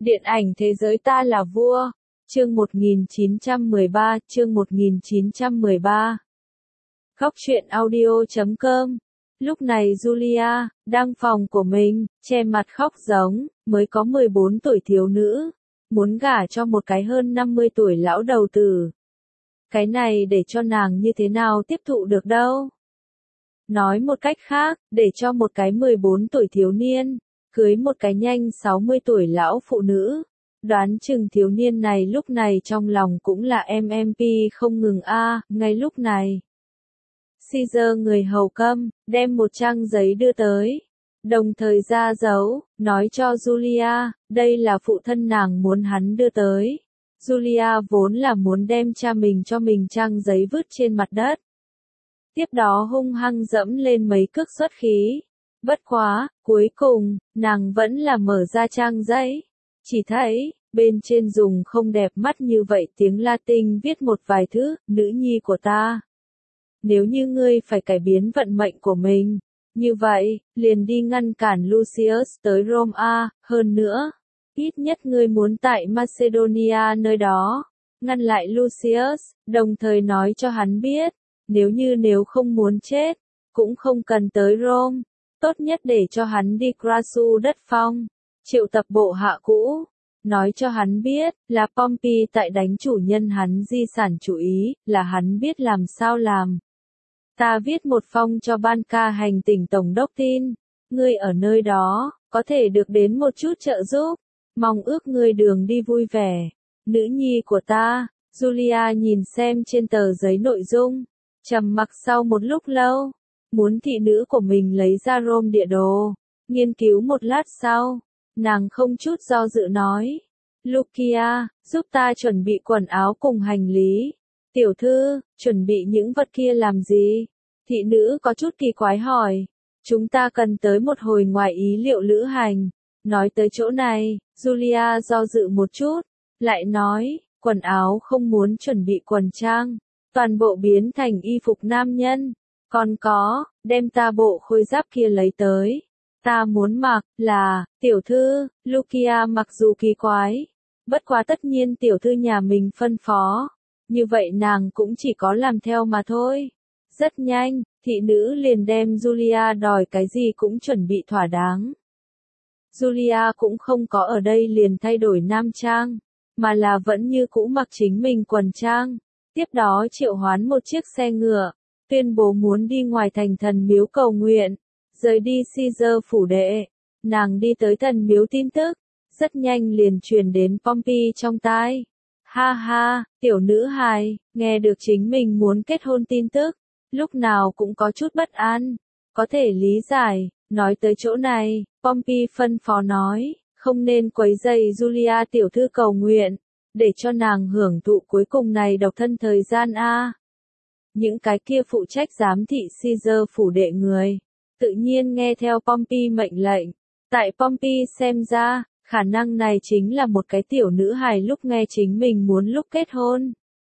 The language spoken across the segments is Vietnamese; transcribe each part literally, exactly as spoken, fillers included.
Điện ảnh thế giới ta là vua. Chương một nghìn chín trăm mười ba, chương một nghìn chín trăm mười ba. Góc truyện audio chấm com. Lúc này Julia, đang phòng của mình, che mặt khóc giống, mới có mười bốn tuổi thiếu nữ, muốn gả cho một cái hơn năm mươi tuổi lão đầu tử. Cái này để cho nàng như thế nào tiếp thụ được đâu. Nói một cách khác, để cho một cái mười bốn tuổi thiếu niên, cưới một cái nhanh sáu mươi tuổi lão phụ nữ. Đoán chừng thiếu niên này lúc này trong lòng cũng là em em pê không ngừng a. À, ngay lúc này. Caesar người hầu câm, đem một trang giấy đưa tới. Đồng thời ra dấu, nói cho Julia, đây là phụ thân nàng muốn hắn đưa tới. Julia vốn là muốn đem cha mình cho mình trang giấy vứt trên mặt đất. Tiếp đó hung hăng dẫm lên mấy cước xuất khí. Bất quá, cuối cùng, nàng vẫn là mở ra trang giấy. Chỉ thấy, bên trên dùng không đẹp mắt như vậy tiếng Latin viết một vài thứ, nữ nhi của ta. Nếu như ngươi phải cải biến vận mệnh của mình, như vậy, liền đi ngăn cản Lucius tới Rome a, hơn nữa. Ít nhất ngươi muốn tại Macedonia nơi đó, ngăn lại Lucius, đồng thời nói cho hắn biết, nếu như nếu không muốn chết, cũng không cần tới Rome. Tốt nhất để cho hắn đi Crasu đất phong, triệu tập bộ hạ cũ, nói cho hắn biết là Pompey tại đánh chủ nhân hắn di sản chủ ý, là hắn biết làm sao làm. Ta viết một phong cho ban ca hành tỉnh tổng đốc tin, ngươi ở nơi đó, có thể được đến một chút trợ giúp, mong ước ngươi đường đi vui vẻ. Nữ nhi của ta, Julia nhìn xem trên tờ giấy nội dung, trầm mặc sau một lúc lâu. Muốn thị nữ của mình lấy ra Rome địa đồ, nghiên cứu một lát sau, nàng không chút do dự nói, Lucia, giúp ta chuẩn bị quần áo cùng hành lý. Tiểu thư, chuẩn bị những vật kia làm gì? Thị nữ có chút kỳ quái hỏi, chúng ta cần tới một hồi ngoài ý liệu lữ hành. Nói tới chỗ này, Julia do dự một chút, lại nói, quần áo không muốn chuẩn bị quần trang, toàn bộ biến thành y phục nam nhân. Còn có, đem ta bộ khôi giáp kia lấy tới. Ta muốn mặc, là, tiểu thư, Lucia mặc dù kỳ quái. Bất quá tất nhiên tiểu thư nhà mình phân phó. Như vậy nàng cũng chỉ có làm theo mà thôi. Rất nhanh, thị nữ liền đem Julia đòi cái gì cũng chuẩn bị thỏa đáng. Julia cũng không có ở đây liền thay đổi nam trang, mà là vẫn như cũ mặc chính mình quần trang. Tiếp đó triệu hoán một chiếc xe ngựa. Tuyên bố muốn đi ngoài thành thần miếu cầu nguyện, rời đi Caesar phủ đệ. Nàng đi tới thần miếu tin tức, rất nhanh liền truyền đến Pompey trong tai. Ha ha, tiểu nữ hài, nghe được chính mình muốn kết hôn tin tức, lúc nào cũng có chút bất an, có thể lý giải. Nói tới chỗ này, Pompey phân phó nói, không nên quấy rầy Julia tiểu thư cầu nguyện, để cho nàng hưởng thụ cuối cùng này độc thân thời gian a. Những cái kia phụ trách giám thị Caesar phủ đệ người, tự nhiên nghe theo Pompey mệnh lệnh. Tại Pompey xem ra, khả năng này chính là một cái tiểu nữ hài lúc nghe chính mình muốn lúc kết hôn.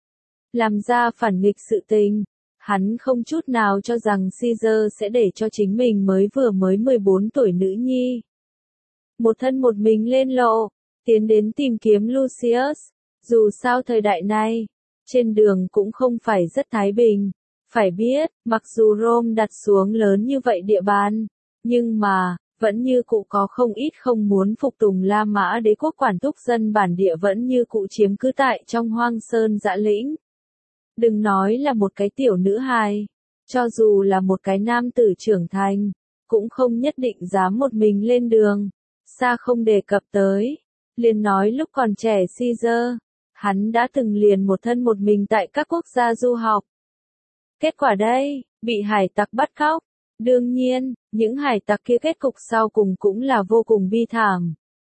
Làm ra phản nghịch sự tình, hắn không chút nào cho rằng Caesar sẽ để cho chính mình mới vừa mới mười bốn tuổi nữ nhi. Một thân một mình lên lộ, tiến đến tìm kiếm Lucius, dù sao thời đại này, trên đường cũng không phải rất thái bình. Phải biết, mặc dù Rome đặt xuống lớn như vậy địa bàn, nhưng mà, vẫn như cụ có không ít không muốn phục tùng La Mã đế quốc quản thúc dân bản địa vẫn như cụ chiếm cứ tại trong hoang sơn dã lĩnh. Đừng nói là một cái tiểu nữ hài, cho dù là một cái nam tử trưởng thành, cũng không nhất định dám một mình lên đường. Xa không đề cập tới, liền nói lúc còn trẻ Caesar, hắn đã từng liền một thân một mình tại các quốc gia du học. Kết quả đây, bị hải tặc bắt cóc. Đương nhiên, những hải tặc kia kết cục sau cùng cũng là vô cùng bi thảm.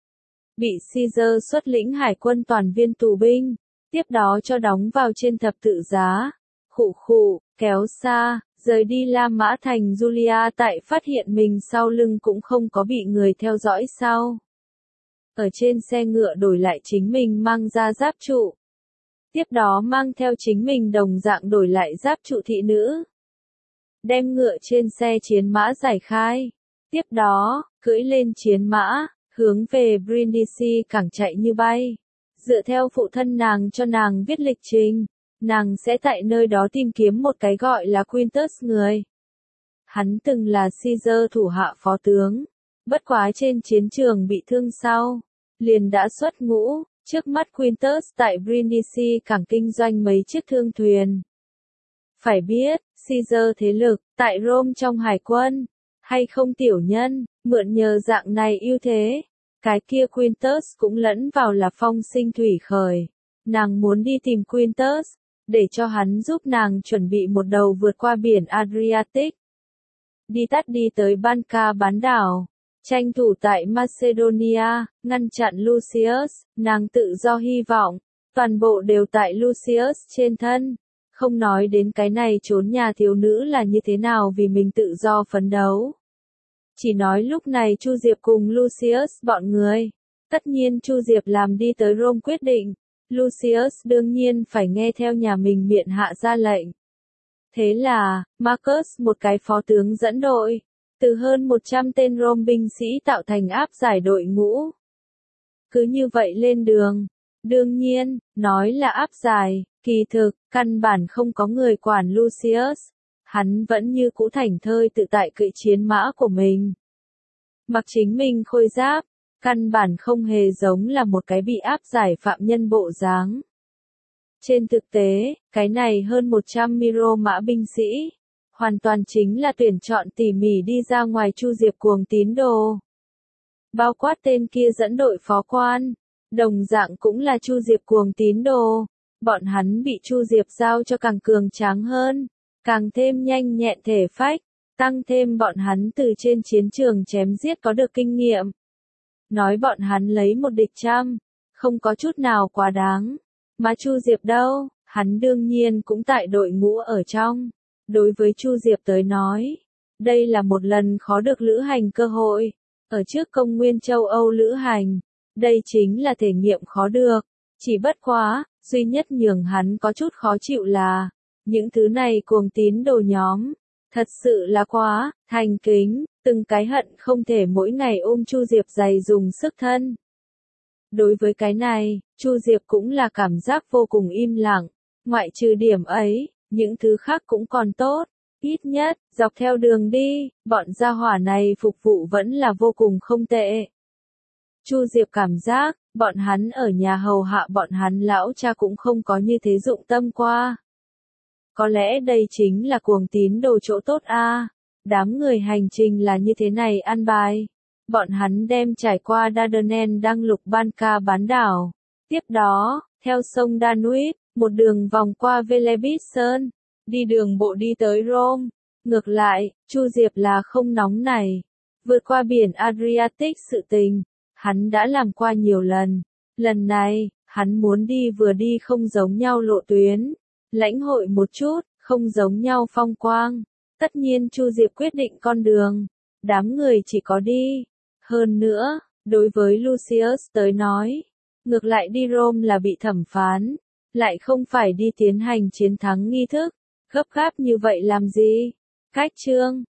Bị Caesar xuất lĩnh hải quân toàn viên tù binh, tiếp đó cho đóng vào trên thập tự giá. Khụ khụ, kéo xa, rời đi La Mã thành. Julia tại phát hiện mình sau lưng cũng không có bị người theo dõi sau. Ở trên xe ngựa đổi lại chính mình mang ra giáp trụ. Tiếp đó mang theo chính mình đồng dạng đổi lại giáp trụ thị nữ. Đem ngựa trên xe chiến mã giải khai. Tiếp đó, cưỡi lên chiến mã, hướng về Brindisi càng chạy như bay. Dựa theo phụ thân nàng cho nàng viết lịch trình, nàng sẽ tại nơi đó tìm kiếm một cái gọi là Quintus người. Hắn từng là Caesar thủ hạ phó tướng, bất quá trên chiến trường bị thương sau, liền đã xuất ngũ. Trước mắt Quintus tại Brindisi cảng kinh doanh mấy chiếc thương thuyền. Phải biết, Caesar thế lực, tại Rome trong hải quân, hay không tiểu nhân, mượn nhờ dạng này ưu thế. Cái kia Quintus cũng lẫn vào là phong sinh thủy khởi. Nàng muốn đi tìm Quintus, để cho hắn giúp nàng chuẩn bị một đầu vượt qua biển Adriatic. Đi tắt đi tới Banca bán đảo. Tranh thủ tại Macedonia, ngăn chặn Lucius, nàng tự do hy vọng, toàn bộ đều tại Lucius trên thân. Không nói đến cái này trốn nhà thiếu nữ là như thế nào vì mình tự do phấn đấu. Chỉ nói lúc này Chu Diệp cùng Lucius bọn người. Tất nhiên Chu Diệp làm đi tới Rome quyết định, Lucius đương nhiên phải nghe theo nhà mình miện hạ ra lệnh. Thế là, Marcus một cái phó tướng dẫn đội. Từ hơn một trăm tên Rome binh sĩ tạo thành áp giải đội ngũ. Cứ như vậy lên đường. Đương nhiên, nói là áp giải, kỳ thực, căn bản không có người quản Lucius. Hắn vẫn như cũ thảnh thơi tự tại cưỡi chiến mã của mình. Mặc chính mình khôi giáp, căn bản không hề giống là một cái bị áp giải phạm nhân bộ dáng. Trên thực tế, cái này hơn một trăm miro mã binh sĩ. Hoàn toàn chính là tuyển chọn tỉ mỉ đi ra ngoài Chu Diệp cuồng tín đồ. Bao quát tên kia dẫn đội phó quan, đồng dạng cũng là Chu Diệp cuồng tín đồ. Bọn hắn bị Chu Diệp giao cho càng cường tráng hơn, càng thêm nhanh nhẹn thể phách, tăng thêm bọn hắn từ trên chiến trường chém giết có được kinh nghiệm. Nói bọn hắn lấy một địch trăm, không có chút nào quá đáng. Mà Chu Diệp đâu, hắn đương nhiên cũng tại đội ngũ ở trong. Đối với Chu Diệp tới nói, đây là một lần khó được lữ hành cơ hội. Ở trước công nguyên châu Âu lữ hành, đây chính là thể nghiệm khó được. Chỉ bất quá, duy nhất nhường hắn có chút khó chịu là, những thứ này cuồng tín đồ nhóm, thật sự là quá, thành kính, từng cái hận không thể mỗi ngày ôm Chu Diệp giày dùng sức thân. Đối với cái này, Chu Diệp cũng là cảm giác vô cùng im lặng, ngoại trừ điểm ấy. Những thứ khác cũng còn tốt, ít nhất, dọc theo đường đi, bọn gia hỏa này phục vụ vẫn là vô cùng không tệ. Chu Diệp cảm giác, bọn hắn ở nhà hầu hạ bọn hắn lão cha cũng không có như thế dụng tâm qua. Có lẽ đây chính là cuồng tín đồ chỗ tốt a. Đám người hành trình là như thế này ăn bài. Bọn hắn đem trải qua Dardanelles đăng lục Banca bán đảo. Tiếp đó, theo sông Danube, một đường vòng qua Velebitson, đi đường bộ đi tới Rome. Ngược lại, Chu Diệp là không nóng này. Vượt qua biển Adriatic sự tình, hắn đã làm qua nhiều lần. Lần này, hắn muốn đi vừa đi không giống nhau lộ tuyến, lãnh hội một chút, không giống nhau phong quang. Tất nhiên Chu Diệp quyết định con đường, đám người chỉ có đi. Hơn nữa, đối với Lucius tới nói, ngược lại đi Rome là bị thẩm phán, lại không phải đi tiến hành chiến thắng nghi thức, gấp gáp như vậy làm gì? Cách chương